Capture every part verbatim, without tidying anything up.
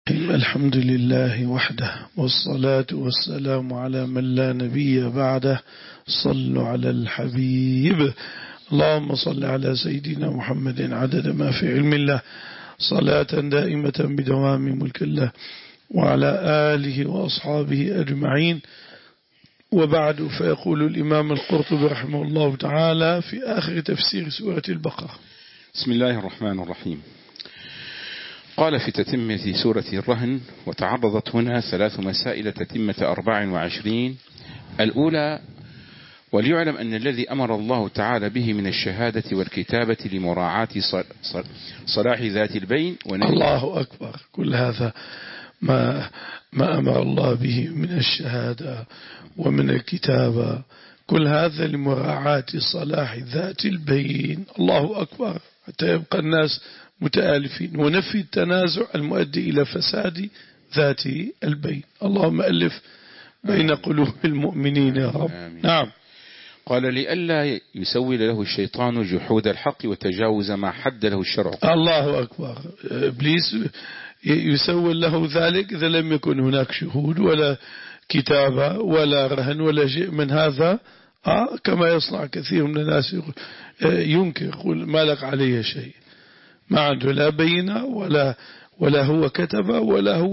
الحمد لله وحده، والصلاة والسلام على من لا نبي بعده. صلوا على الحبيب. اللهم صل على سيدنا محمد عدد ما في علم الله، صلاة دائمة بدوام ملك الله، وعلى آله وأصحابه أجمعين. وبعد، فيقول الإمام القرطبي رحمه الله تعالى في آخر تفسير سورة البقرة: بسم الله الرحمن الرحيم. قال في تتمة سورة الرهن: وتعرضت هنا ثلاث مسائل تتمة أربع وعشرين. الأولى: وليعلم أن الذي أمر الله تعالى به من الشهادة والكتابة لمراعاة صلاح ذات البين ونهي. الله أكبر. كل هذا ما, ما أمر الله به من الشهادة ومن الكتابة، كل هذا لمراعاة صلاح ذات البين. الله أكبر، حتى يبقى الناس متآلفين، ونفي التنازع المؤدي إلى فساد ذات البين. اللهم ألف بين قلوب المؤمنين يا رب. آمين. نعم. قال: لئلا يسول له الشيطان جحود الحق وتجاوز ما حد له الشرع. الله أكبر. إبليس يسول له ذلك إذا لم يكن هناك شهود ولا كتابة ولا رهن ولا شيء من هذا. آه كما يصنع كثير من الناس، ينكر، يقول ما لك عليه شيء، ما عنده لا بينة ولا ولا هو كتب ولا هو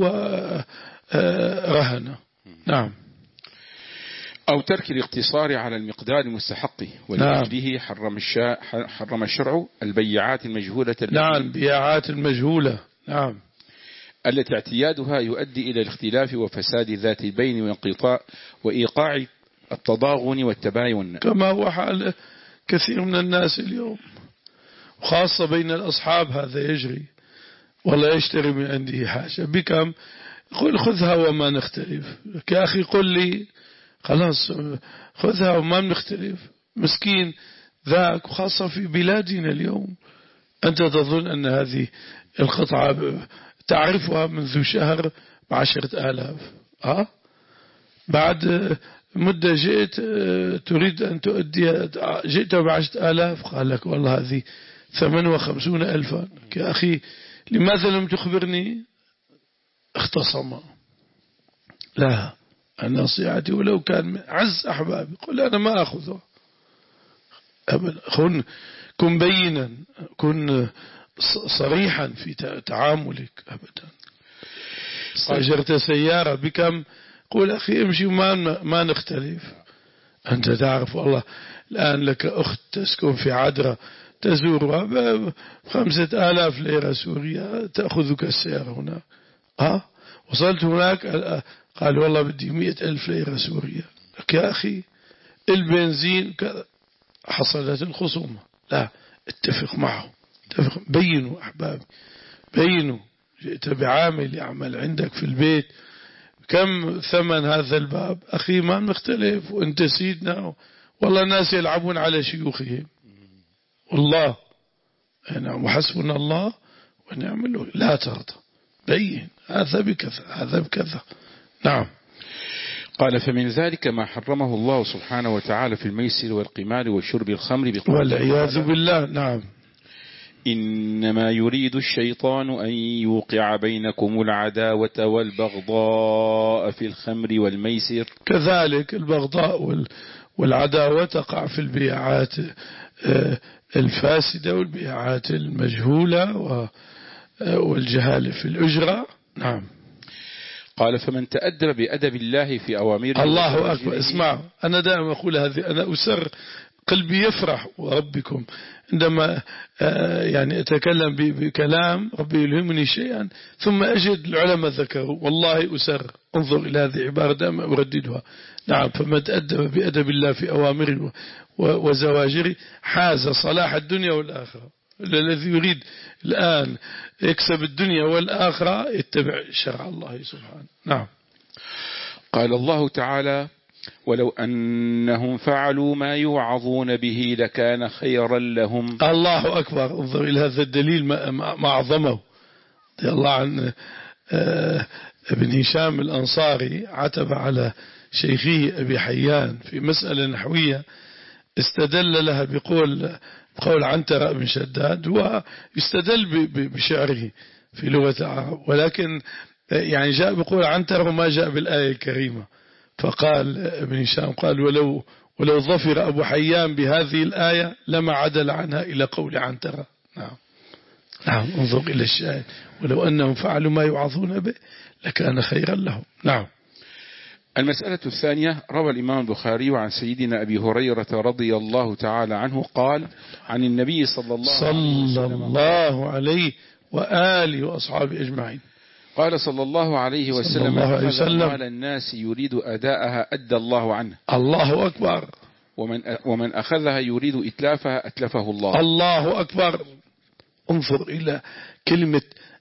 رهن. نعم. أو ترك الاقتصار على المقدار المستحق، ولأجله حرم الشاء حرم الشرع البيعات المجهولة. نعم، بيعات المجهولة. نعم، التي اعتيادها يؤدي إلى الاختلاف وفساد ذات البين وانقطاع وإيقاع التضاغن والتباين، كما هو حال كثير من الناس اليوم، وخاصة بين الأصحاب. هذا يجري، والله يشتري من عنده حاجة بكم، قل خذها وما نختلف. يا أخي قل لي خلاص خذها وما نختلف. مسكين ذاك، وخاصة في بلادنا اليوم. أنت تظن أن هذه القطعة تعرفها منذ شهر بعشرة آلاف، أه؟ بعد مدة جئت تريد أن تؤدي، جئت بعشرة آلاف، قال لك والله هذه ثمانية وخمسون ألفا. يا أخي لماذا لم تخبرني؟ اختصم. لا، نصيحتي ولو كان من عز أحبابي، قل أنا ما أخذها أبدا. كن كن بينا، كن صريحا في تعاملك. أبدا. استأجرت سيارة بكم؟ قول أخي امشي وما ما نختلف. أنت تعرف والله الآن لك أخت تسكن في عدرة، تزورها بخمسة آلاف ليرة سوريا، تأخذك السيارة هناك. ها وصلت هناك قال والله بدي مئة ألف ليرة سوريا. لك يا أخي البنزين كذا. حصلت الخصومة. لا، اتفق معه، اتفق. بينوا أحبابي، بينوا. جئت بعامل يعمل عندك في البيت، كم ثمن هذا الباب؟ أخي ما نختلف، وانت سيدنا. والله الناس يلعبون على شيوخهم، والله نعم، وحسبنا الله ونعم الوكيل. لا ترضى، بين هذا بكذا هذا بكذا. نعم. قال: فمن ذلك ما حرمه الله سبحانه وتعالى في الميسر والقمار وشرب الخمر بقوله والعياذ بالله. نعم. إنما يريد الشيطان أن يوقع بينكم العداوة والبغضاء في الخمر والميسر. كذلك البغضاء والعداوة تقع في البيعات الفاسدة والبيعات المجهولة والجهالة في الأجرة. نعم. قال: فمن تأدب بأدب الله في أوامره. الله أكبر. اسمع، أنا دائما أقول هذه، أنا أسر قلبي يفرح وربكم عندما يعني أتكلم بكلام ربي يلهمني شيئا ثم أجد العلماء ذكروا، والله أسر. انظر إلى هذه العبارة دائما أرددها. نعم. فمن تأدب بأدب الله في أوامره وزواجره حاز صلاح الدنيا والآخرة. الذي يريد الآن يكسب الدنيا والآخرة يتبع شرع الله سبحانه. نعم. قال الله تعالى: ولو أنهم فعلوا ما يوعظون به لكان خيرا لهم. الله أكبر. انظر إلى هذا الدليل ما أعظمه. رضي الله عن ابن هشام الأنصاري، عتب على شيخه أبي حيان في مسألة نحوية، استدل لها بقول قول عنترة بن شداد، ويستدل بشعره في لغة العرب، ولكن يعني جاء بقول عنتر وما جاء بالآية الكريمة. فقال ابن هشام قال ولو ولو ظفر أبو حيان بهذه الآية لما عدل عنها إلى قول عنترة. نعم نعم انظر إلى الشاهد ولو أنهم فعلوا ما يوعظون به لكان خيرا لهم. نعم. المسألة الثانية، روى الإمام البخاري عن سيدنا أبي هريرة رضي الله تعالى عنه قال عن النبي صلى الله صلى عليه وسلم الله عليه وآله وأصحابه أجمعين قال صلى الله عليه وسلم الله عليه وسلم أموال الناس يريد أداءها أدى الله عنه. الله أكبر. ومن ومن أخذها يريد إتلافها أتلفه الله. الله أكبر. انظر إلى كلمة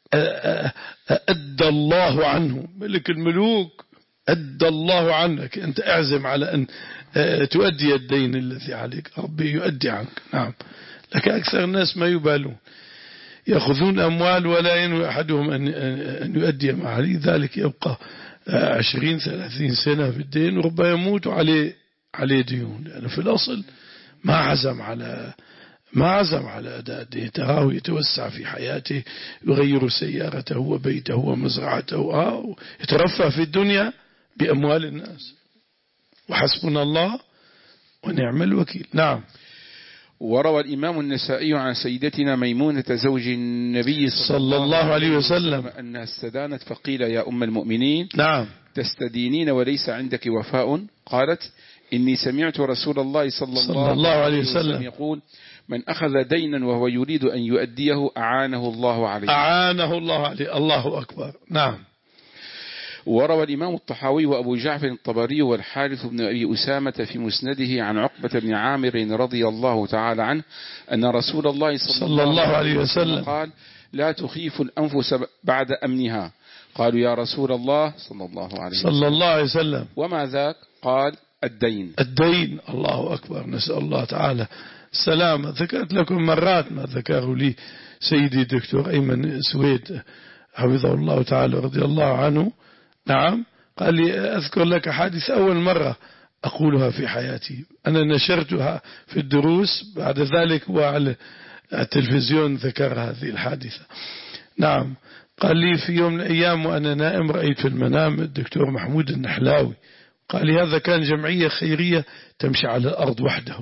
أدى الله عنه. ملك الملوك أدى الله عنك. أنت أعزم على أن تؤدي الدين الذي عليك، ربي يؤدي عنك. نعم. لكن أكثر الناس ما يبالون، يأخذون أموال ولا ينوي أحدهم أن يؤدي ما عليه، ذلك يبقى عشرين ثلاثين سنة في الدين وربما يموت عليه عليه ديون، لأنه يعني في الأصل ما عزم على ما عزم على أداء الدين. تراه يتوسع في حياته، يغير سيارته وبيته ومزرعته، يترفع في الدنيا بأموال الناس. وحسبنا الله ونعم الوكيل. نعم. وروى الإمام النسائي عن سيدتنا ميمونة زوج النبي صلى, صلى الله عليه وسلم أنها استدانت فقيل يا أم المؤمنين نعم تستدينين وليس عندك وفاء؟ قالت إني سمعت رسول الله صلى, صلى الله عليه وسلم يقول من أخذ دينا وهو يريد أن يؤديه أعانه الله عليه. أعانه الله عليه. الله أكبر. نعم. وروى الإمام الطحاوي وأبو جعفر الطبري والحارث بن أبي أسامة في مسنده عن عقبة بن عامر رضي الله تعالى عنه أن رسول الله صلى, صلى الله عليه وسلم قال لا تخيف الأنفس بعد أمنها. قالوا يا رسول الله صلى الله عليه وسلم صلى الله عليه وسلم وما ذاك؟ قال الدين. الدين. الله أكبر. نسأل الله تعالى السلامة. ذكرت لكم مرات ما ذكره لي سيدي الدكتور أيمن سويد حفظه الله تعالى رضي الله عنه. نعم. قال لي أذكر لك حادث أول مرة أقولها في حياتي، أنا نشرتها في الدروس، بعد ذلك وعلى التلفزيون ذكر هذه الحادثة. نعم. قال لي في يوم من الأيام وأنا نائم رأيت في المنام الدكتور محمود النحلاوي. قال لي هذا كان جمعية خيرية تمشي على الأرض وحده،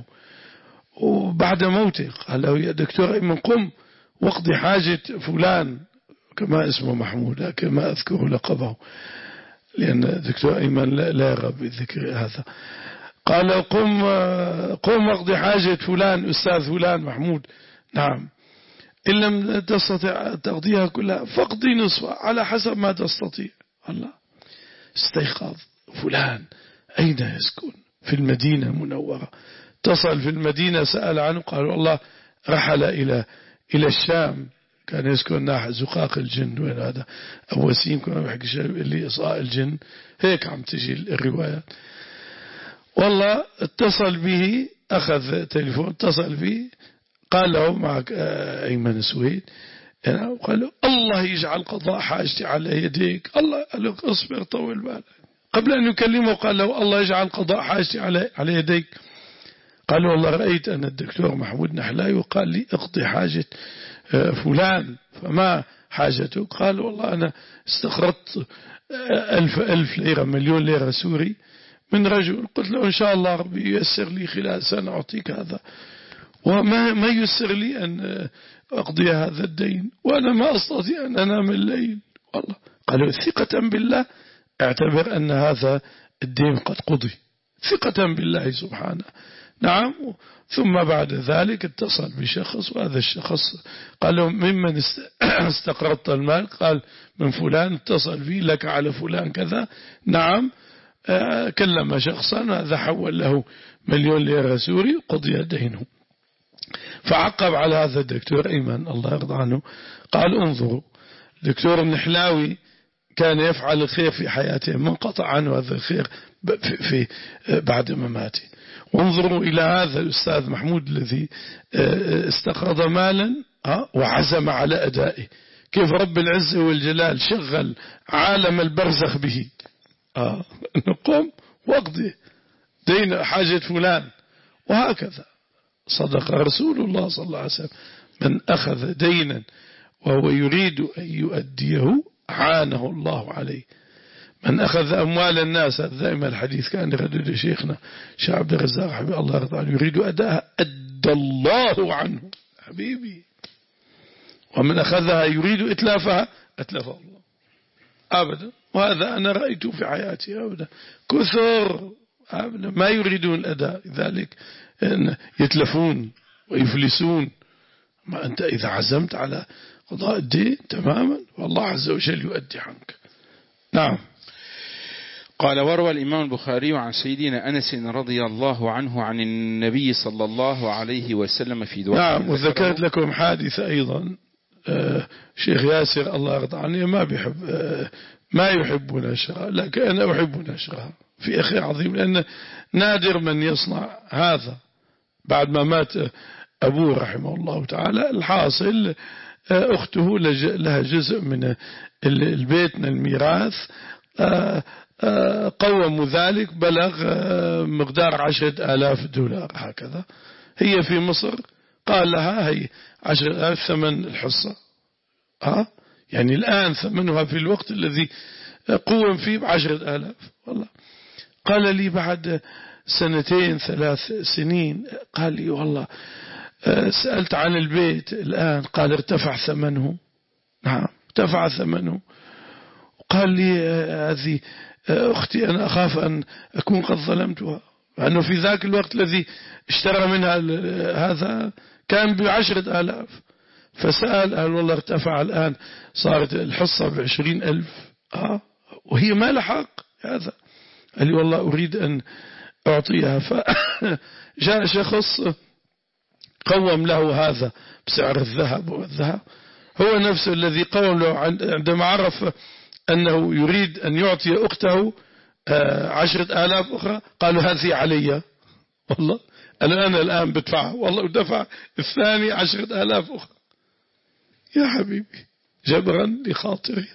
وبعد موته قال له يا دكتور أيمن قم واقضي حاجة فلان، كما اسمه محمود لكن ما أذكر لقبه لأن الدكتور أيمن لا يرغب بذكر هذا. قال قم قم اقضي حاجة فلان أستاذ فلان محمود. نعم. إن لم تستطيع تقضيها كلها فاقضي نصفها على حسب ما تستطيع. الله. استيقظ فلان أين يسكن؟ في المدينة المنورة. اتصل في المدينة سأل عنه قال والله رحل إلى إلى الشام، كان يسكن ناحية زقاق الجن. وين هذا أبو وسيم كنا بحكي اللي إصاء الجن هيك عم تجي الروايات. والله اتصل به، أخذ تليفون اتصل به قال له معك أيمن سويد؟ قال له الله يجعل قضاء حاجتي على يديك. الله قال له اصبر طول بالك. قبل أن يكلمه قال له الله يجعل قضاء حاجتي على على يديك. قال له والله رأيت أن الدكتور محمود نحلاوي وقال لي اقضي حاجة فلان، فما حاجته؟ قال والله أنا استقرضت ألف ألف ليرة مليون ليرة سوري من رجل، قلت له إن شاء الله ربي ييسر لي خلال سنة أعطيك هذا، وما ما ييسر لي أن أقضي هذا الدين وأنا ما أستطيع أن أنام الليل. والله قال له ثقة بالله اعتبر أن هذا الدين قد قضي، ثقة بالله سبحانه. نعم. ثم بعد ذلك اتصل بشخص، وهذا الشخص قال له ممن استقرضت المال؟ قال من فلان. اتصل به لك على فلان كذا. نعم. كلم شخصا هذا حول له مليون ليرة سوري قضي دينه. فعقب على هذا الدكتور أيمن الله يرضى عنه قال انظروا دكتور النحلاوي كان يفعل الخير في حياته، من قطع عنه هذا الخير في, في بعد مماته. وانظروا إلى هذا الأستاذ محمود الذي استقرض مالا وعزم على أدائه، كيف رب العزة والجلال شغل عالم البرزخ به. آه نقوم واقضي دين حاجة فلان. وهكذا صدق رسول الله صلى الله عليه وسلم من أخذ دينا وهو يريد أن يؤديه أعانه الله عليه. من أخذ أموال الناس، دائما الحديث كان يردد شيخنا شيخ عبد الرزاق حبيب الله يرضى عنه، يريد أداءها أدى الله عنه حبيبي. ومن أخذها يريد إتلافها أتلفه الله أبدا. وهذا أنا رأيته في حياتي أبدا، كثر أبدا ما يريدون الأداء، لذلك يتلفون ويفلسون. ما أنت إذا عزمت على قضاء الدين تماما والله عز وجل يؤدي عنك. نعم. قال: وروى الإمام البخاري عن سيدنا أنس رضي الله عنه عن النبي صلى الله عليه وسلم في دعاء. نعم. وذكرت لكم حادثة أيضا، آه شيخ ياسر الله يرضى عنه ما بيحب آه ما يحب نشرها، لكن أنا أحب نشرها في أخي عظيم، لأن نادر من يصنع هذا بعد ما مات أبوه رحمه الله تعالى. الحاصل آه أخته لها جزء من البيت من الميراث، آه قوموا ذلك بلغ مقدار عشرة آلاف دولار هكذا. هي في مصر قال لها هي عشرة آلاف ثمن الحصة، ها يعني الآن ثمنها في الوقت الذي قوم فيه بعشرة آلاف. والله قال لي بعد سنتين ثلاث سنين قال لي والله سألت عن البيت الآن، قال ارتفع ثمنه. نعم ارتفع ثمنه. قال لي هذه أختي أنا أخاف أن أكون قد ظلمتها، لأنه في ذاك الوقت الذي اشترى منها هذا كان بعشرة آلاف، فسأل قال والله ارتفع الآن صارت الحصة بعشرين ألف، آه وهي ما لحق هذا. قال لي والله أريد أن أعطيها. فجاء شخص قوم له هذا بسعر الذهب، والذهب هو نفسه الذي قوم له عندما عرف أنه يريد أن يعطي أخته عشرة آلاف أخرى، قالوا هذه علي. والله أنا الآن بدفعها، والله ودفع الثاني عشرة آلاف أخرى. يا حبيبي جبرا لخاطري.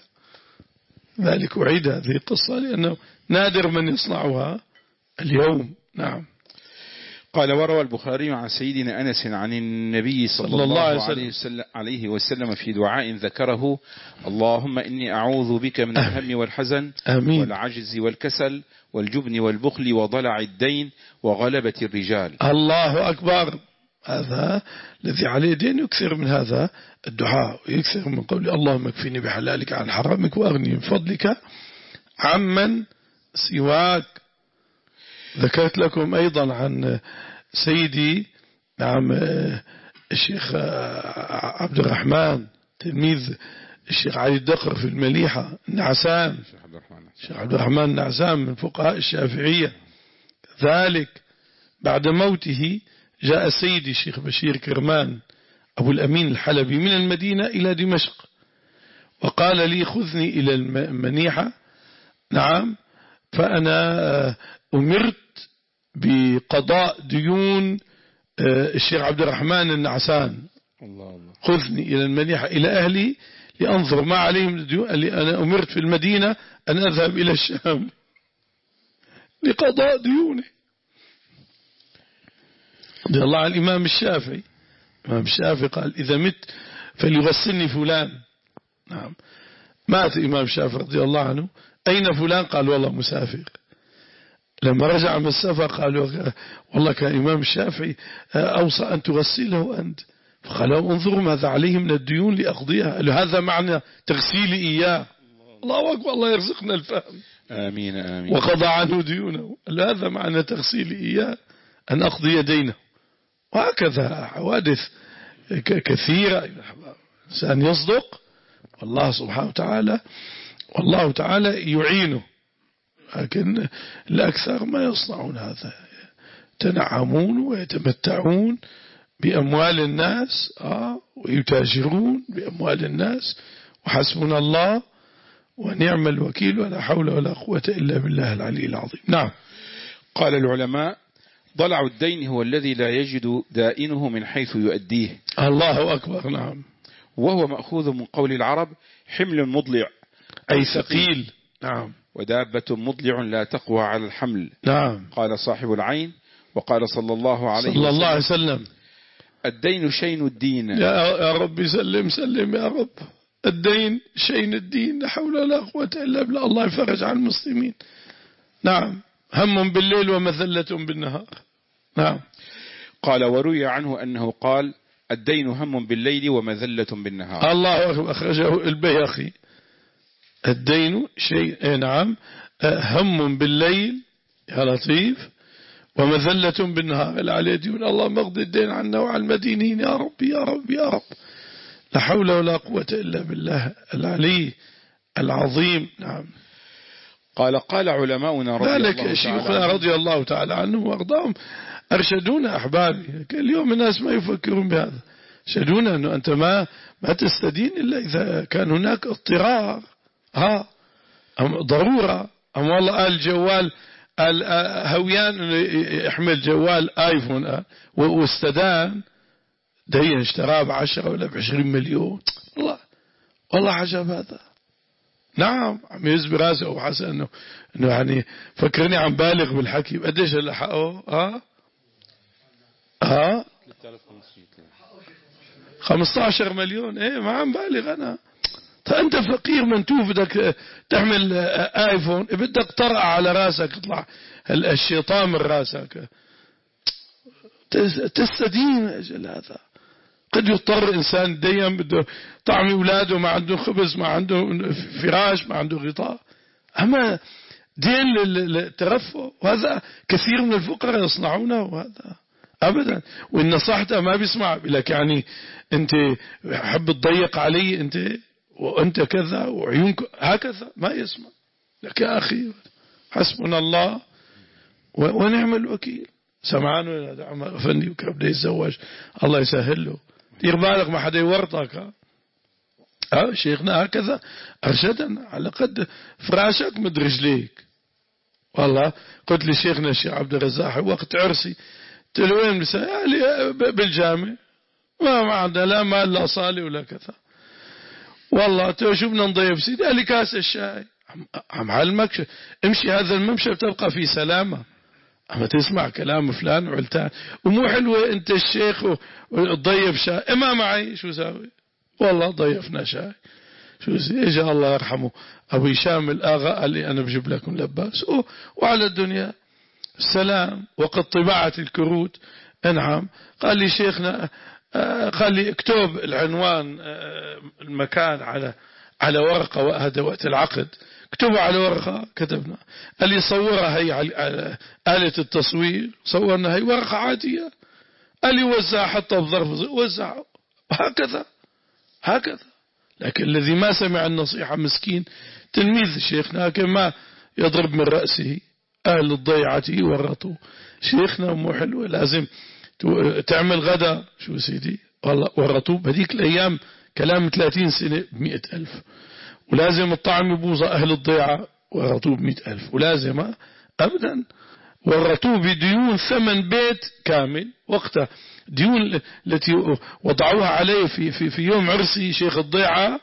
ذلك أعيد هذه القصة لأنه نادر من يصنعها اليوم. نعم. قال: وروى البخاري عن سيدنا أنس عن النبي صلى, صلى الله عليه وسلم, عليه وسلم في دعاء ذكره: اللهم إني أعوذ بك من الهم والحزن آمين. والعجز والكسل والجبن والبخل وضلع الدين وغلبة الرجال. الله أكبر. هذا الذي عليه دين يكثر من هذا الدعاء، ويكثر من قول اللهم اكفني بحلالك عن حرامك وأغني من فضلك عمن سواك. ذكرت لكم أيضا عن سيدي نعم الشيخ عبد الرحمن تلميذ الشيخ علي الدقر في المليحة النعسان، الشيخ عبد الرحمن النعسان من فقهاء الشافعية. ذلك بعد موته جاء سيدي الشيخ بشير كرمان أبو الأمين الحلبي من المدينة إلى دمشق، وقال لي خذني إلى المنيحة. نعم. فأنا أمرت بقضاء ديون الشيخ عبد الرحمن النعسان. الله الله. خذني إلى المنيحة إلى أهلي لأنظر ما عليهم الديون. أنا أمرت في المدينة أن أذهب إلى الشام لقضاء ديونه. رضي الله عن الإمام الشافعي. الإمام الشافعي قال إذا مت فليغسلني فلان. نعم. مات الإمام الشافعي رضي الله عنه. أين فلان؟ قال والله مسافر. لما رجع من السفر قالوا والله كان الإمام الشافعي أوصى أن تغسله أنت. فقالوا انظروا ماذا عليه من الديون لأقضيها. قالوا هذا معنى تغسيل إياه. الله أكبر. الله يرزقنا الفهم. آمين آمين. وقضى عنه ديونه. قالوا هذا معنى تغسيل إياه أن أقضي دينه. وهكذا حوادث كثيرة. إنسان يصدق والله سبحانه وتعالى والله تعالى يعينه، لكن الأكثر ما يصنعون هذا، يتنعمون ويتمتعون بأموال الناس آه ويتاجرون بأموال الناس، وحسبنا الله ونعم الوكيل ولا حول ولا قوة إلا بالله العلي العظيم. نعم. قال العلماء: ضلع الدين هو الذي لا يجد دائنه من حيث يؤديه. الله أكبر. نعم. وهو مأخوذ من قول العرب حمل مضلع أي ثقيل. نعم. ودابة مضلع لا تقوى على الحمل. نعم. قال صاحب العين. وقال صلى الله عليه صلى الله عليه وسلم: الدين شين الدين. يا رب سلم سلم يا رب. الدين شين الدين، لا حول ولا قوة إلا بالله. الله يفرج عن المسلمين. نعم. هم بالليل ومذلة بالنهار. نعم. قال وروي عنه أنه قال الدين هم بالليل ومذلة بالنهار. الله أكبر. أخرجه البيهقي. الدين شيء، نعم، هم بالليل يا لطيف ومذلة بالنهار. العلي يقول الله مقضي الدين عنا وعن المدينين يا رب يا رب يا رب. لا حول ولا قوة إلا بالله العلي العظيم. نعم. قال قال علماؤنا رضي الله تعالى شيوخنا رضي الله تعالى عنهم وارضاهم أرشدونا أحبابي. اليوم الناس ما يفكرون بهذا. أرشدونا أنه أنت ما ما تستدين إلا إذا كان هناك اضطرار، ها أم ضرورة، أم والله قال جوال الهويان يحمل جوال آيفون واستدان دين اشتراه بعشرة ولا بعشرين مليون. والله والله عجب هذا. نعم عم يزبي راسه وحسن انه انه يعني فكرني عم بالغ بالحكي. قديش اللي حقه؟ ها ها خمسة عشر مليون. ايه ما عم بالغ انا. فانت فقير منتوف بدك تحمل ايفون، بدك طرقع على راسك يطلع الشيطان من راسك. تستدين اجل هذا. قد يضطر إنسان ديم بده طعم أولاده، ما عنده خبز، ما عنده فراش، ما عنده غطاء. أما دين للترفه، وهذا كثير من الفقراء يصنعونه. وهذا أبدا. وإن نصحته ما بيسمع لك. يعني أنت حب تضيق علي أنت وأنت كذا وعيونك هكذا، ما يسمع لك. يا أخي حسبنا الله ونعم الوكيل. سمعان ولا عمر أفندي وكيف بده يتزوج الله يسهل له. دير بالك ما حدا يورطك. ها شيخنا هكذا أرشدنا على قد فراشك مد رجليك. والله قلت لي شيخنا الشيخ عبد الرزاق وقت عرسي قلت له وين لي بالجامع، ما ما عندنا لا مال لا صالي ولا كذا. والله تو شو بدنا نضيف سيدي؟ قال لي كاس الشاي. عم علمك امشي هذا الممشى بتبقى في سلامة. أما تسمع كلام فلان وعلتان ومو حلوة أنت الشيخ وتضيف شاي. إما معي شو ساوي؟ والله ضيفنا شاي. شو سي إجا الله يرحمه أبو هشام الآغا قال لي أنا بجيب لكم لباس. وعلى الدنيا السلام. وقد طباعة الكروت انعم. قال لي شيخنا قال لي اكتب العنوان المكان على على ورقة، وهذا وقت العقد اكتبوا على ورقة. كتبنا. قال لي صورها هي على آلة التصوير. صورنا هي ورقة عادية. قال لي وزع حتى بظرف وزع. هكذا هكذا. لكن الذي ما سمع النصيحة مسكين تلميذ شيخنا، لكن ما يضرب من رأسه. أهل الضيعة ورطوا شيخنا مو حلوة. لازم تعمل غدا شو سيدي والله ورطوا بهذيك الأيام كلام ثلاثين سنة بمئة ألف. ولازم الطعم يبوظ. أهل الضيعة ورطوه بمئة ألف. ولازم أبدا ورطوه بديون ثمن بيت كامل. وقتها ديون التي وضعوها عليه في, في, في يوم عرسي شيخ الضيعة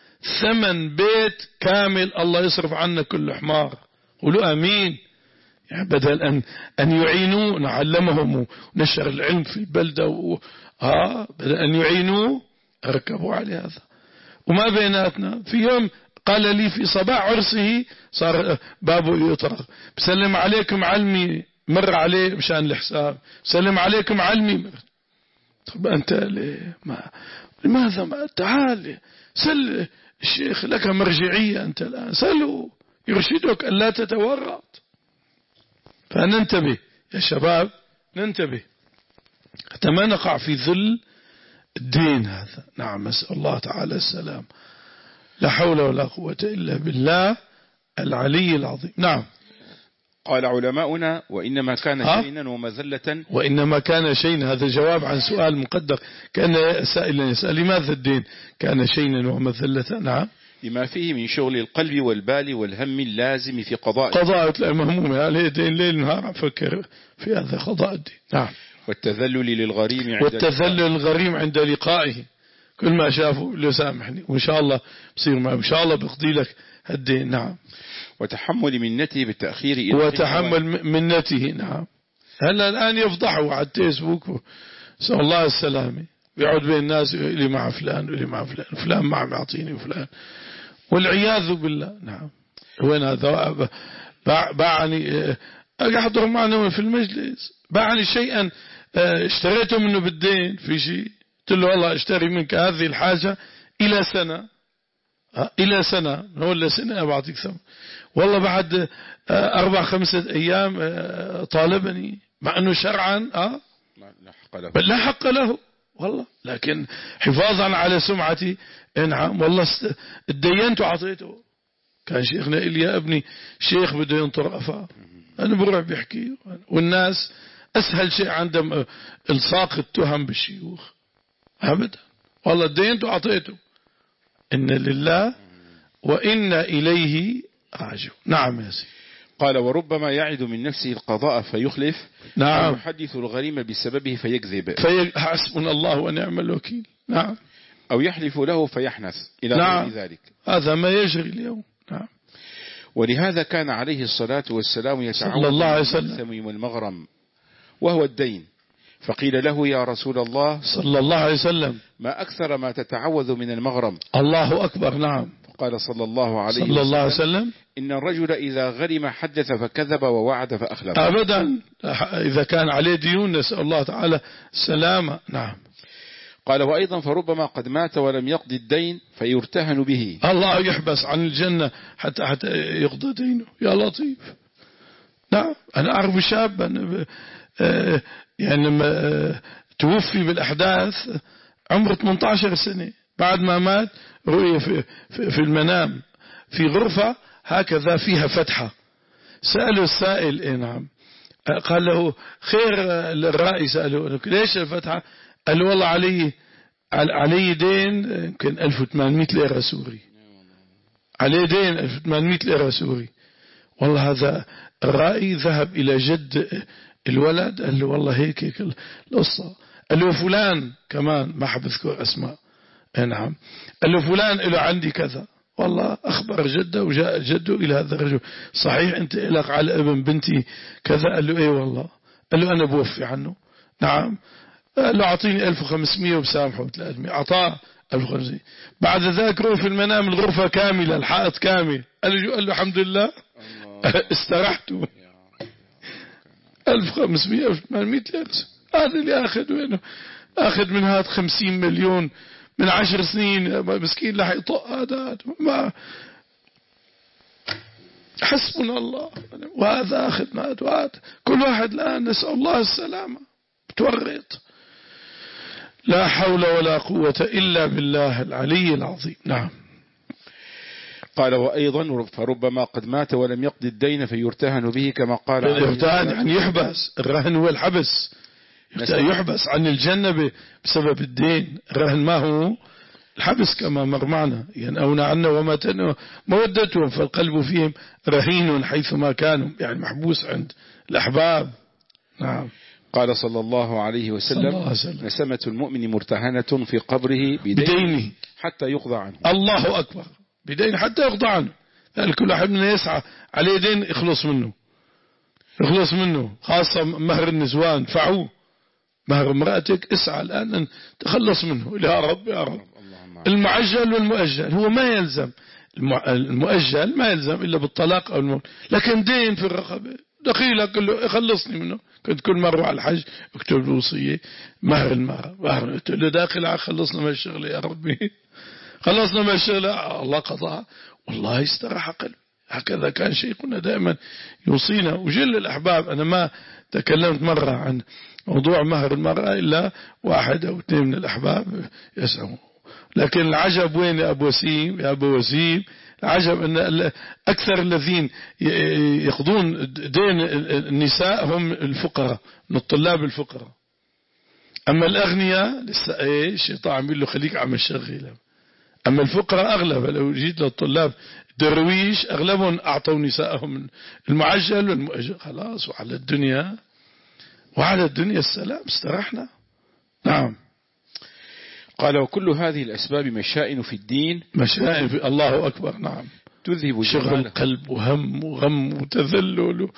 ثمن بيت كامل. الله يصرف عنا كل حمار. قولوا آمين. يعني بدل أن, أن يعينوا نعلمهم ونشر العلم في البلدة و... آه بدل أن يعينوا ركبوا على هذا. وما بيناتنا في يوم قال لي في صباح عرسه صار بابه يطرق. بسلم عليكم علمي مر عليه مشان الحساب. بسلم عليكم علمي. طب أنت ليه ما لماذا ما تعال سل الشيخ لك مرجعية أنت الآن. سله يرشدك أن لا تتورط. فننتبه يا شباب ننتبه حتى ما نقع في ذل الدين هذا. نعم نسأل الله تعالى السلام. لا حول ولا قوة إلا بالله العلي العظيم. نعم. قال علماؤنا وإنما كان شينا ومذلة. وإنما كان شينا هذا جواب عن سؤال مقدر. كان سائلا يسأل لماذا الدين كان شينا ومذلة. نعم. لما فيه من شغل القلب والبال والهم اللازم في قضاء قضاء المهمومة عليه دين ليل نهار فكر في هذا قضاء الدين. نعم. والتذلل للغريم عند والتذلل للغريم عند لقائه. كل ما شافه له سامحني وإن شاء الله بصير معه إن شاء الله بقضي لك الدين. نعم. وتحمل منته بالتأخير إلى وتحمل منته. نعم. هلا الآن يفضحوا على الفيسبوك نسأل الله السلامة. بيقعد بين الناس اللي مع فلان واللي مع فلان فلان ما عم يعطيني وفلان والعياذ بالله. نعم. وين هذا باعني أحضر معنا في المجلس باعني شيئا اشتريته منه بالدين في شيء قلت له والله اشتري منك هذه الحاجة إلى سنة إلى سنة ولا سنة بعطيك ثمن والله بعد أربع خمسة أيام طالبني مع أنه شرعا أه بل لا حق له والله لكن حفاظا على سمعتي نعم والله اتدينت وعطيته. كان شيخنا إليا ابني شيخ بده ينطر أفاه أنا بروح بيحكي والناس أسهل شيء عندهم الصاق التهم بالشيوخ أبدا والله اتدينت وعطيته إن لله وإن إليه راجعون. نعم يا سيدي. قال وربما يعد من نفسه القضاء فيخلف نعم يحدث الغريم بسببه فيكذب في حسبنا الله ونعم الوكيل. نعم. أو يحلف له فيحنث إلى نعم. غير ذلك. هذا ما يجري اليوم. نعم. ولهذا كان عليه الصلاة والسلام يتعوذ من الثم والمغرم وهو الدين فقيل له يا رسول الله صلى الله عليه وسلم ما أكثر ما تتعوذ من المغرم. الله أكبر. نعم. قال صلى الله عليه صلى الله عليه وسلم إن الرجل إذا غرم حدث فكذب ووعد فأخلف. أبدا إذا كان عليه ديون نسأل الله تعالى السلامة. نعم. قال وأيضا فربما قد مات ولم يقضي الدين فيرتهن به. الله يحبس عن الجنة حتى حتى يقضي دينه. يا لطيف. نعم. أنا أعرف شابا يعني لما توفي بالأحداث عمره ثمانية عشر سنة بعد ما مات رؤية في, في, في المنام في غرفة هكذا فيها فتحة سأله السائل إيه نعم قال له خير الرائي سأله ليش الفتحة قال له والله علي علي دين يمكن ألف وثمانمائة ليرة سوري عليه دين ألف وثمانمائة ليرة سوري. والله هذا الرائي ذهب إلى جد الولد قال له والله هيك هيك القصة قال له فلان كمان ما حب اذكر اسماء نعم قال له فلان له عندي كذا والله أخبر جده وجاء جده إلى هذا الرجل صحيح أنت لك على ابن بنتي كذا قال له إيه والله قال له أنا بوفي عنه. نعم. قال له أعطيني ألف وخمسمائة وبسامحه ثلاثمائة أعطاه ألف وخمسمائة. بعد ذلك روح في المنام الغرفة كاملة الحائط كامل قال له قال له الحمد لله استرحتوا ألف وخمسمائة وثمانمائة ليرة هذا اللي أخذ وينه أخذ من هذا خمسين مليون من عشر سنين مسكين لا يطق هذا ما حسبنا الله وهذا أخذ ما هذا كل واحد الآن نسأل الله السلامة بتورط لا حول ولا قوة إلا بالله العلي العظيم. نعم. قال وأيضا فربما قد مات ولم يقضي الدين فيرتهن به كما قال يرتهن يعني يحبس. الرهن هو الحبس يحبس عن الجنة بسبب الدين. الرهن ما هو الحبس كما مر معنا ينأون عنه وما تنأوا مودتهم فالقلب فيهم رهين حيثما كانوا يعني محبوس عند الأحباب. نعم. قال صلى الله عليه وسلم نسمة المؤمن مرتهنة في قبره بدينه حتى يقضى عنه. الله أكبر. بدين حتى يقضى عنه. يعني كل واحد منا يسعى عليه دين يخلص منه يخلص منه خاصة مهر النسوان فعوه مهر امرأتك اسعى الآن أن تخلص منه. يا رب يا رب. المعجل والمؤجل هو ما يلزم المؤجل ما يلزم إلا بالطلاق أو الموت لكن دين في الرقبة دخيلك كله خلصني منه. كنت كل مرة على الحج اكتب الوصية مهر المهر مهر قلت له داخل خلصنا من الشغلة يا ربي خلصنا من الشغلة الله قضاء والله استراح قلبي. هكذا كان شيخنا دائما يوصينا وجل الأحباب. أنا ما تكلمت مرة عن موضوع مهر المرأة إلا واحد أو اثنين من الأحباب يسعون. لكن العجب وين يا أبو وسيم يا أبو وسيم العجب أن أكثر الذين يقضون دين النساء هم الفقراء من الطلاب الفقراء. أما الأغنياء لسه إيه الشيطان عمل له خليك عم الشغيلة. أما الفقراء أغلب لو جيت للطلاب درويش أغلبهم أعطوا نساءهم المعجل والمؤجل خلاص وعلى الدنيا وعلى الدنيا السلام استرحنا. نعم. قال وكل هذه الأسباب مشائن في الدين مشائن في الله أكبر. نعم. تذهب شغل القلب وهم وغم وتذلل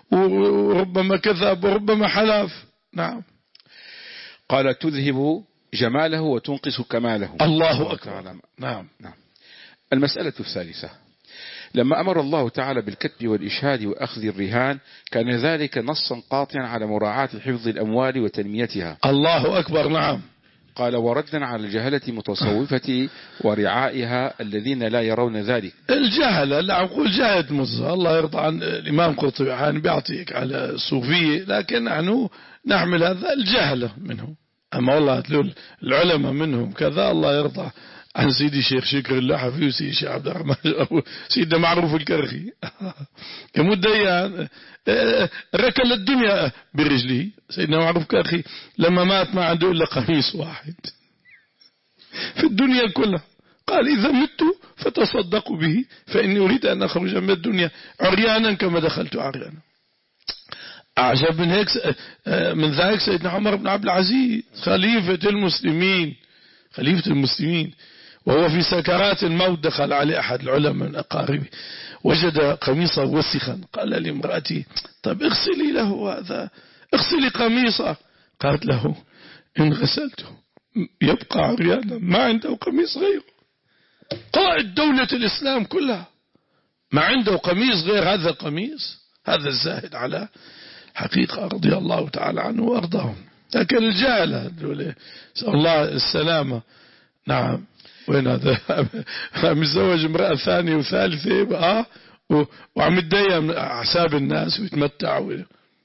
وربما كذب وربما حلف. نعم. قال تذهب جماله وتنقص كماله. الله أكبر. نعم. نعم. المسألة الثالثة: لما أمر الله تعالى بالكتب والإشهاد وأخذ الرهان كان ذلك نصا قاطعا على مراعاة حفظ الأموال وتنميتها. الله أكبر. نعم. قال: وردا على الجهلة متصوفة ورعائها الذين لا يرون ذلك. الجهلة، لا أقول جاهد مصر، الله يرضى عن الإمام قرطبي يعني بيعطيك على الصوفية، لكن نحن نحمل هذا الجهلة منهم. أما والله العلماء منهم كذا، الله يرضى عن سيدي شيخ شكر الله حفيظ وسيدي شيخ عبد الرحمن سيدنا معروف الكرخي يمد ديان ركل الدنيا برجله. سيدنا معروف الكرخي لما مات ما عنده إلا قميص واحد في الدنيا كلها، قال: إذا مت فتصدقوا به فإني أريد أن أخرج من الدنيا عريانا كما دخلت عريانا. أعجب من هيك من ذلك سيدنا عمر بن عبد العزيز خليفة المسلمين خليفة المسلمين وهو في سكرات الموت دخل عليه أحد العلماء من أقاربه وجد قميصه وسخا، قال لامرأتي: طب اغسلي له هذا، اغسلي قميصه. قالت له: إن غسلته يبقى عريانا، ما عنده قميص غيره. قائد دولة الإسلام كلها ما عنده قميص غير هذا القميص. هذا الزاهد على حقيقة رضي الله تعالى عنه وأرضاهم. لكن الجهلة نسأل الله السلامة. نعم. وين هذا متزوج امرأة ثانية وثالثة بقى وعم يتدين حساب الناس ويتمتع و...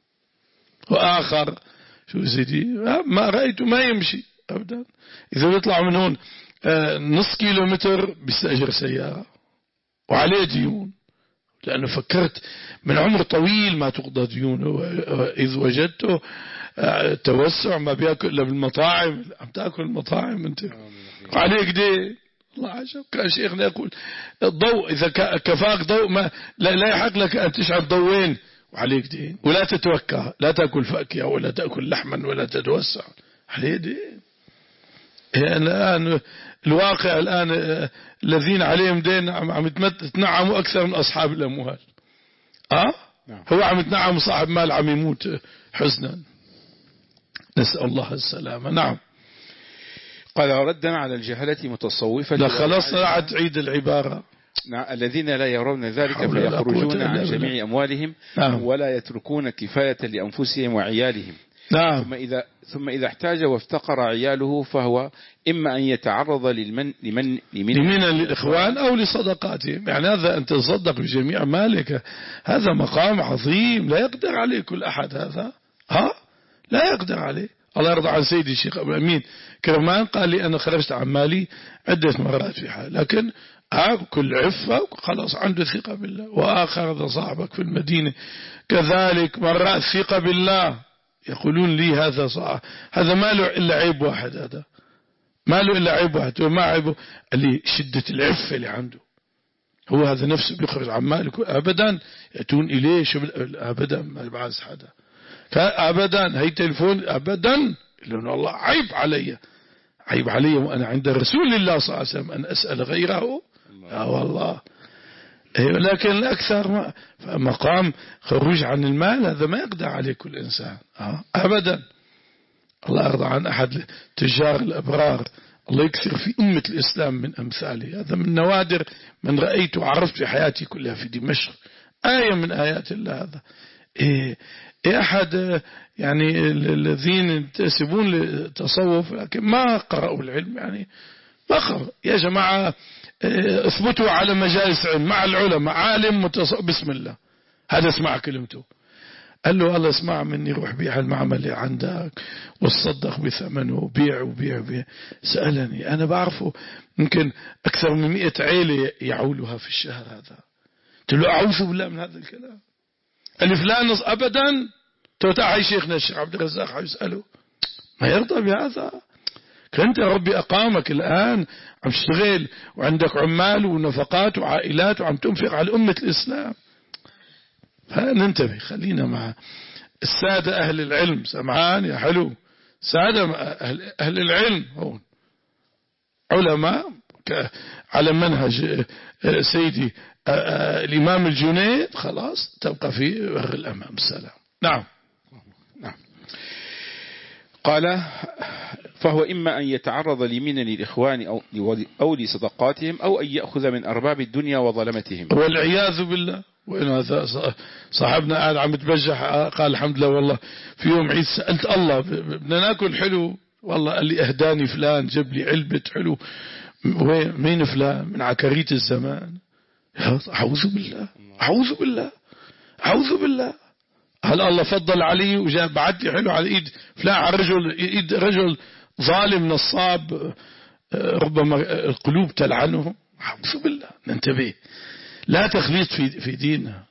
وآخر شو سيدي ما رأيته ما يمشي أبدا. إذا بيطلع من هون نص كيلو متر بيستأجر سيارة وعليه ديون، لأنه فكرت من عمر طويل ما تقضى ديونه، إذ وجدته توسع ما بيأكل إلا بالمطاعم. عم تأكل المطاعم أنت عليك دي. الله عجب. كان شيخنا يقول: الضوء إذا كفاك ضوء ما لا, لا يحق لك أن تشعل ضوئين وعليك دين، ولا تتوكى، لا تأكل فاكهة ولا تأكل لحما ولا تتوسع عليه دين. الآن الواقع الآن الذين عليهم دين عم يتنعموا أكثر من أصحاب الأموال. أه؟ هو عم يتنعم صاحب مال عم يموت حزنا، نسأل الله السلامة. نعم. قال: ردا على الجهلة متصوفة. لا خلاص لا تعيد العبارة. الذين لا يرون ذلك فيخرجون عن جميع أموالهم. نعم. ولا يتركون كفاية لأنفسهم وعيالهم. نعم. ثم إذا ثم إذا احتاج وافتقر عياله فهو إما أن يتعرض للمن لمن لمن, لمن للإخوان أو لصدقاتهم. يعني هذا أن تصدق بجميع مالك هذا مقام عظيم لا يقدر عليه كل أحد. هذا ها لا يقدر عليه. الله يرضى عن سيدي الشيخ أبو أمين كرمان قال لي: أنا خرجت عن مالي عدة مرات في حال، لكن كل عفة خلاص عنده ثقة بالله. وآخر هذا صاحبك في المدينة كذلك مرات ثقة بالله، يقولون لي هذا صاحب هذا ما له إلا عيب واحد، هذا ما له إلا عيب واحد. وما عيبه اللي شدة العفة اللي عنده، هو هذا نفسه بيخرج عن مالك أبدا يأتون إليه شبل أبدا ما يبعث حدا أبدا هي تلفون أبدا، لأنه الله عيب علي عيب علي وأنا عند رسول الله صلى الله عليه وسلم أن أسأل غيره. لا والله. لكن الأكثر مقام خروج عن المال هذا ما يقدر عليه كل إنسان أبدا. الله يرضى عن أحد تجار الأبرار الله يكثر في أمة الإسلام من أمثاله. هذا من نوادر من رأيت وعرفت في حياتي كلها في دمشق، آية من آيات الله. هذا إيه أحد يعني الذين ينتسبون للتصوف لكن ما قرأوا العلم، يعني ما قرأوا. يا جماعة اثبتوا على مجالس علم مع العلماء، عالم متصوف بسم الله هذا اسمع كلمته، قال له: الله اسمع مني روح بيع المعمل اللي عندك وتصدق بثمنه، بيع وبيع وبيع. سألني أنا بعرفه يمكن أكثر من مئة عيلة يعولها في الشهر هذا. قلت له: أعوذ بالله من هذا الكلام. قال لي: فلان أبدا. توتع شيخنا الشيخ عبد الرزاق حيسأله ما يرضى بهذا. كنت يا ربي أقامك الآن عم تشتغل وعندك عمال ونفقات وعائلات وعم تنفق على أمة الإسلام. فننتبه، خلينا مع السادة أهل العلم. سمعان يا حلو، سادة أهل, أهل العلم هون علماء على منهج سيدي الإمام الجنيد، خلاص تبقى في بر الأمام. السلام. نعم. نعم. قال: فهو إما أن يتعرض لمنن الإخوان أو, أو لصدقاتهم أو أن يأخذ من أرباب الدنيا وظلمتهم. والعياذ بالله. وين هذا صاحبنا قاعد عم تبجح قال الحمد لله والله في يوم عيد سألت الله بدنا ناكل حلو، والله قال لي أهداني فلان جاب لي علبة حلو. وين مين فلان؟ من عكريت الزمان. أعوذ بالله أعوذ بالله أعوذ بالله. هل الله فضل علي وجاب بعت لي حلو على ايد فلان، على رجل ايد رجل ظالم نصاب ربما القلوب تلعنه. أعوذ بالله. ننتبه، لا تخليط في في ديننا.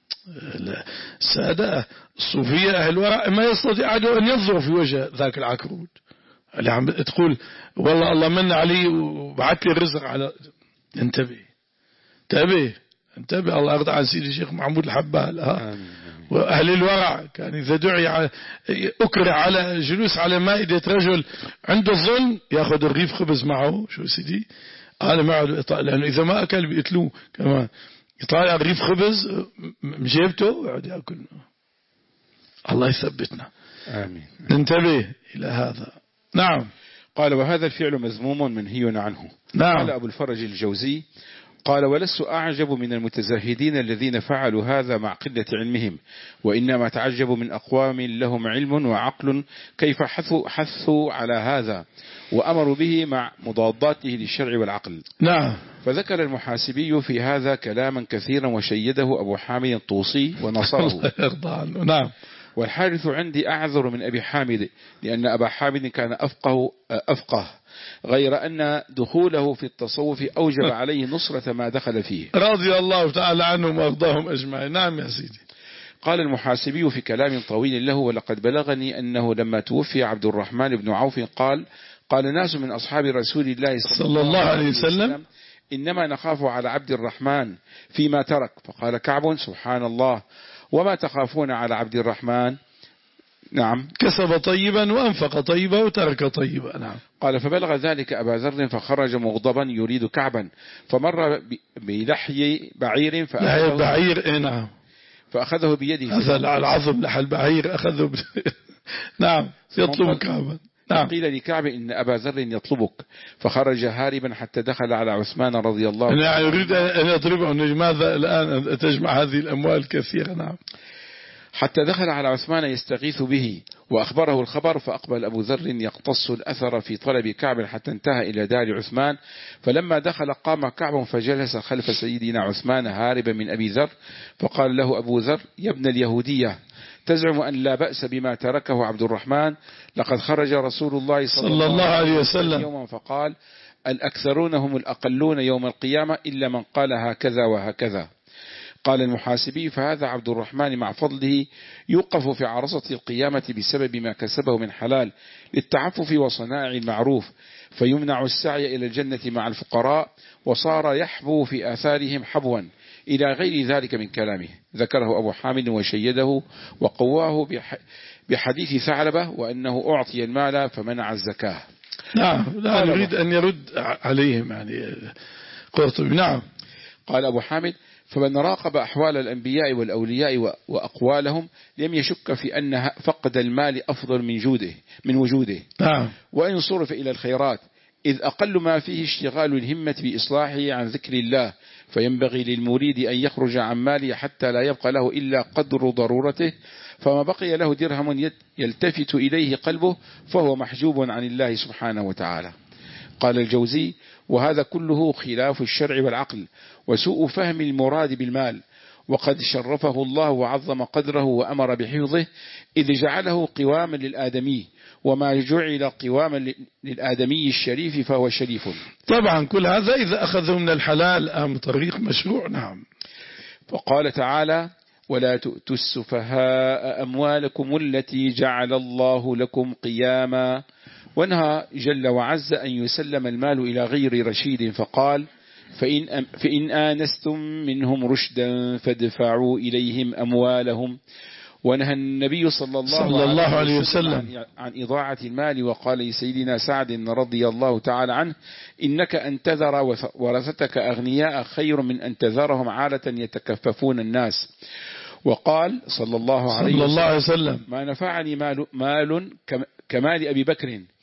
السادة الصوفية أهل الورع ما يستطيع أن ينظر في وجه ذاك العكرود اللي عم تقول والله الله من علي وبعت لي الرزق على. انتبه انتبه انتبه. الله يرضى عن سيدي الشيخ محمود الحبال. ها وأهل الورع كان إذا دعي أكره على جلوس على مائدة رجل عنده الظن يأخذ الرغيف خبز معه. شو سيدي قال معه لأنه إذا ما أكل بيقتلوه كمان. يطالع رغيف خبز مجيبته ويقعد يأكل. الله يثبتنا. آمين. ننتبه إلى هذا. نعم. قال وهذا الفعل مذموم منهي عنه. نعم. قال أبو الفرج الجوزي قال ولست أعجب من المتزاهدين الذين فعلوا هذا مع قلة علمهم، وإنما تعجب من أقوام لهم علم وعقل كيف حثوا, حثوا على هذا وأمروا به مع مضاداته للشرع والعقل. نعم. فذكر المحاسبي في هذا كلاما كثيرا وشيده أبو حامد الطوسي ونصره. نعم. والحارث عندي أعذر من أبي حامد لأن أبا حامد كان أفقه, أفقه غير أن دخوله في التصوف أوجب عليه نصرة ما دخل فيه رضي الله تعالى عنهم وأرضاهم أجمعين. نعم يا سيدي. قال المحاسبي في كلام طويل له ولقد بلغني أنه لما توفي عبد الرحمن بن عوف قال قال ناس من أصحاب رسول الله صلى الله عليه وسلم إنما نخاف على عبد الرحمن فيما ترك. فقال كعب سبحان الله وما تخافون على عبد الرحمن؟ نعم كسب طيبا وأنفق طيبا وترك طيبا. نعم. قال فبلغ ذلك أبا ذر فخرج مغضبا يريد كعبا فمر بلحي بعير فأخذه بعير. إيه نعم. فأخذه بيده. هذا العظم لحى البعير أخذه ب... نعم يطلب كعبا. نعم. قيل لكعب إن أبا ذر يطلبك فخرج هاربا حتى دخل على عثمان رضي الله عنه. أنا يريد أن يضربه لماذا الآن تجمع هذه الأموال كثيرة. نعم. حتى دخل على عثمان يستغيث به وأخبره الخبر فأقبل أبو ذر يقتص الأثر في طلب كعب حتى انتهى إلى دار عثمان. فلما دخل قام كعب فجلس خلف سيدنا عثمان هاربا من أبي ذر فقال له أبو ذر يا ابن اليهودية تزعم أن لا بأس بما تركه عبد الرحمن لقد خرج رسول الله صلى, صلى الله عليه وسلم يوما فقال الأكثرون هم الأقلون يوم القيامة إلا من قال هكذا وهكذا. قال المحاسبي فهذا عبد الرحمن مع فضله يوقف في عرصة القيامة بسبب ما كسبه من حلال للتعفف وصناع المعروف فيمنع السعي إلى الجنة مع الفقراء وصار يحبو في آثارهم حبوا إلى غير ذلك من كلامه. ذكره أبو حامد وشيده وقواه بحديث ثعلبة وأنه أعطي المال فمنع الزكاة. نعم. لا يريد أن يرد عليهم يعني قرطبي. نعم. قال أبو حامد فمن راقب أحوال الأنبياء والأولياء وأقوالهم لم يشك في أن فقد المال أفضل من جوده من وجوده. نعم. وإن صرف إلى الخيرات إذ أقل ما فيه اشتغال الهمة بإصلاحه عن ذكر الله فينبغي للمريد أن يخرج عن ماله حتى لا يبقى له إلا قدر ضرورته فما بقي له درهم يلتفت إليه قلبه فهو محجوب عن الله سبحانه وتعالى. قال الجوزي وهذا كله خلاف الشرع والعقل وسوء فهم المراد بالمال وقد شرفه الله وعظم قدره وأمر بحفظه إذ جعله قواما للآدمي وما جعل قواما للآدمي الشريف فهو شريف. طبعا كل هذا إذا أخذه من الحلال أم طريق مشروع. نعم. فقال تعالى ولا تؤتوا السفهاء أموالكم التي جعل الله لكم قياما ونهى جل وعز أن يسلم المال إلى غير رشيد فقال فإن, فإن آنستم منهم رشدا فادفعوا إليهم أموالهم. ونهى النبي صلى الله, صلى الله عليه وسلم عن إضاعة المال وقال لسيدنا سعد رضي الله تعالى عنه إنك أن تذر ورثتك أغنياء خير من أن تذرهم عالة يتكففون الناس. وقال صلى الله عليه وسلم, الله عليه وسلم ما نفعني مال, مال كمال أبي بكر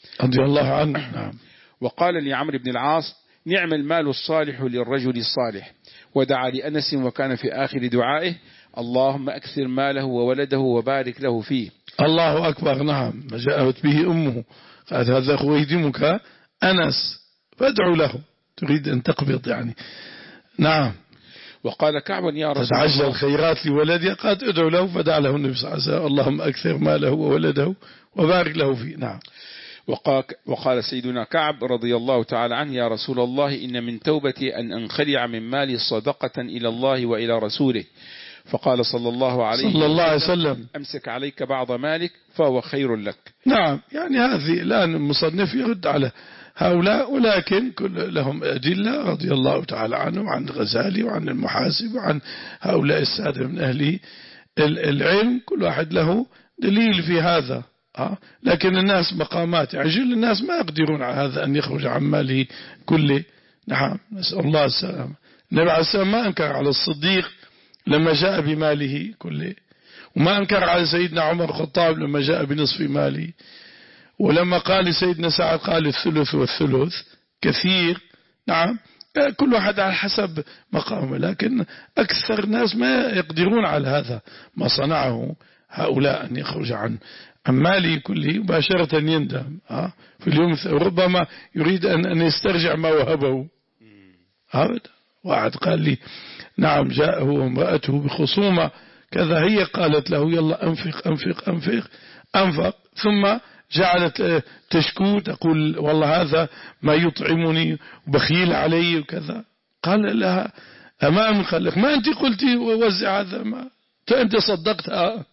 رضي الله عنه. نعم. وقال لعمرو بن العاص: نعم المال الصالح للرجل الصالح. ودعا لأنس وكان في آخر دعائه: اللهم أكثر ماله وولده وبارك له فيه. الله أكبر. نعم. جاءت به أمه قالت: هذا خويدمك أنس فادعوا له، تريد أن تقبض يعني. نعم. وقال كعب: يا رسول الله، تتعجل الخيرات لولده، قالت: ادعوا له، فدعا له النبي صلى الله عليه وسلم: اللهم أكثر ماله وولده وبارك له فيه. نعم. وقال سيدنا كعب رضي الله تعالى عنه: يا رسول الله، إن من توبتي أن أنخلع من مالي صدقة إلى الله وإلى رسوله. فقال صلى الله عليه صلى الله عليه وسلم: أمسك عليك بعض مالك فهو خير لك. نعم. يعني هذه الآن المصنف يرد على هؤلاء، ولكن كل لهم أدلة رضي الله تعالى عنهم، عن الغزالي وعن المحاسب وعن هؤلاء السادة من أهل العلم، كل واحد له دليل في هذا. أه؟ لكن الناس مقامات، عجل الناس ما يقدرون على هذا أن يخرج عن ماله كله. نعم. نسأل الله السلامة. النبي عليه السلام ما أنكر على الصديق لما جاء بماله كله، وما أنكر على سيدنا عمر الخطاب لما جاء بنصف ماله، ولما قال لسيدنا سعد قال الثلث والثلث كثير. نعم. كل واحد على حسب مقامه، لكن أكثر الناس ما يقدرون على هذا ما صنعه هؤلاء، أن يخرج عن عن ماله كله مباشرة يندم أه؟ في اليوم ربما يريد أن أن يسترجع ما وهبه أبدا. واحد قال لي: نعم، جاءه وامرأته بخصومة كذا، هي قالت له: يلا أنفق أنفق أنفق أنفق، ثم جعلت تشكو تقول: والله هذا ما يطعمني وبخيل علي وكذا. قال لها: أمام خلق، ما أنت قلتي ووزع هذا، ما أنت صدقتها.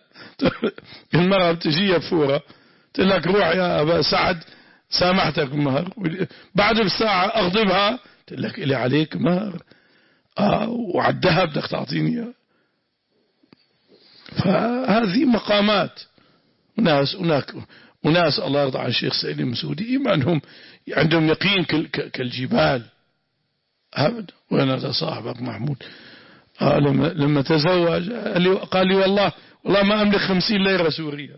المرأة بتجي فورة تقول لك: روح يا أبا سعد سامحتك مهر، بعد بساعة أغضبها تقول لك: إلي عليك مهر آه وعالذهب بدك تعطيني. فهذه مقامات. وناس هناك وناس الله يرضى عن الشيخ سعيد المسعودي إيمانهم عندهم يقين كالجبال أبدا. وين هذا صاحبك محمود؟ آه لما لما تزوج قال لي: والله والله ما أملك خمسين ليرة سورية.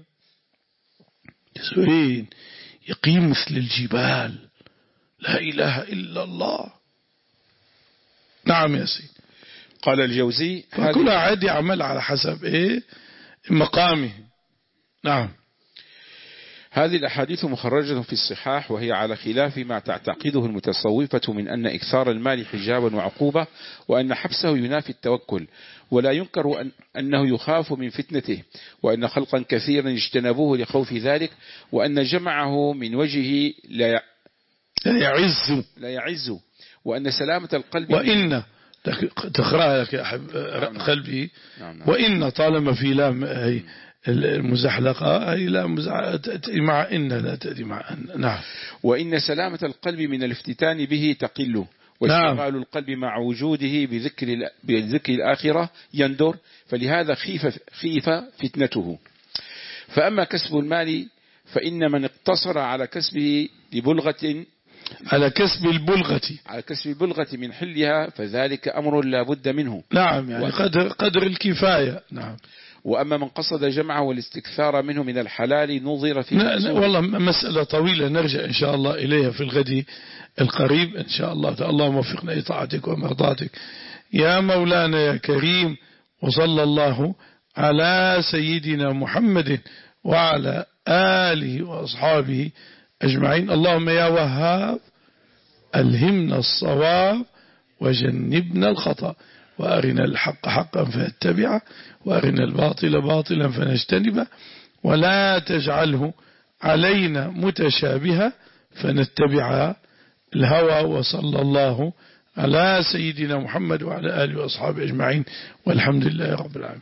سوريين يقين مثل الجبال، لا إله إلا الله. نعم يا سيدي. قال الجوزي: فكل واحد يعمل على حسب إيه مقامه. نعم. هذه الأحاديث مخرجة في الصحاح، وهي على خلاف ما تعتقده المتصوفة من أن إكثار المال حجابا وعقوبة، وأن حبسه ينافي التوكل، ولا ينكر أن أنه يخاف من فتنته، وأن خلقا كثيرا اجتنبوه لخوف ذلك، وأن جمعه من وجهه لا يعز لا يعز وأن سلامة القلب وإن تقرأ لك يا قلبي. وإن طالما في لام هي المزحلقة أي لا تأتي مع إن، لا تأتي مع أن. نعم. وإن سلامة القلب من الافتتان به تقل، واشتغال نعم. القلب مع وجوده بذكر بذكر الآخرة يندر، فلهذا خيف خيف فتنته. فأما كسب المال فإن من اقتصر على كسبه لبلغة على كسب البلغة على كسب البلغة من حلها، فذلك أمر لا بد منه. نعم. يعني قدر قدر الكفاية. نعم. وأما من قصد جمعه والاستكثار منه من الحلال نظر فيه. والله مسألة طويلة نرجع إن شاء الله إليها في الغد القريب إن شاء الله. اللهم وفقنا لطاعتك ومرضاتك يا مولانا يا كريم. وصلى الله على سيدنا محمد وعلى آله وأصحابه أجمعين. اللهم يا وهاب ألهمنا الصواب وجنبنا الخطأ، وأرنا الحق حقا فنتبعه، وأرنا الباطل باطلا فنجتنبه، ولا تجعله علينا متشابها فنتبع الهوى. وصلى الله على سيدنا محمد وعلى آله وأصحابه أجمعين، والحمد لله رب العالمين.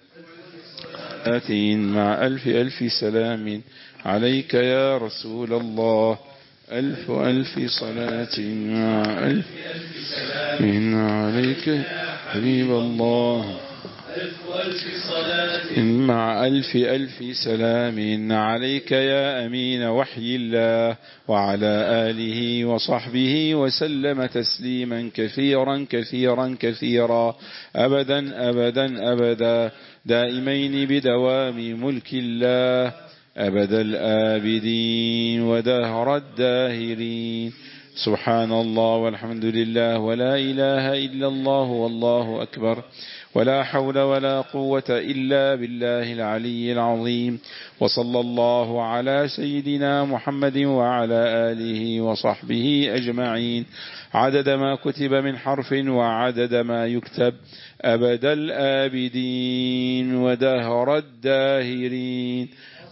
آتين مع ألف ألف سلام عليك يا رسول الله، ألف ألف صلاة مع ألف سلام عليك حبيب الله، ألف ألف صلاة مع ألف ألف سلام عليك يا أمين وحي الله، وعلى آله وصحبه وسلم تسليما كثيرا كثيرا كثيرا أبدا أبدا أبدا دائمين بدوام ملك الله. أبد الآبدين ودهر الداهرين. سبحان الله والحمد لله ولا إله إلا الله والله أكبر ولا حول ولا قوة إلا بالله العلي العظيم. وصلى الله على سيدنا محمد وعلى آله وصحبه أجمعين عدد ما كتب من حرف وعدد ما يكتب. أبد الآبدين ودهر الداهرين.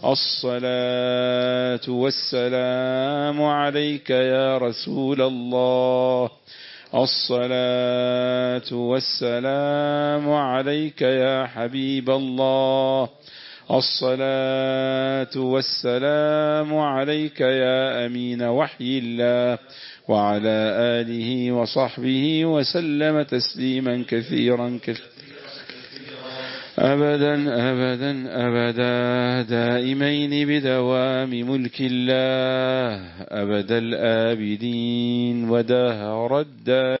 الصلاة والسلام عليك يا رسول الله. الصلاة والسلام عليك يا حبيب الله. الصلاة والسلام عليك يا أمين وحي الله وعلى آله وصحبه وسلم تسليما كثيرا كثيرا أبدا أبدا أبدا دائمين بدوام ملك الله أبد الآبدين ودهر الدار.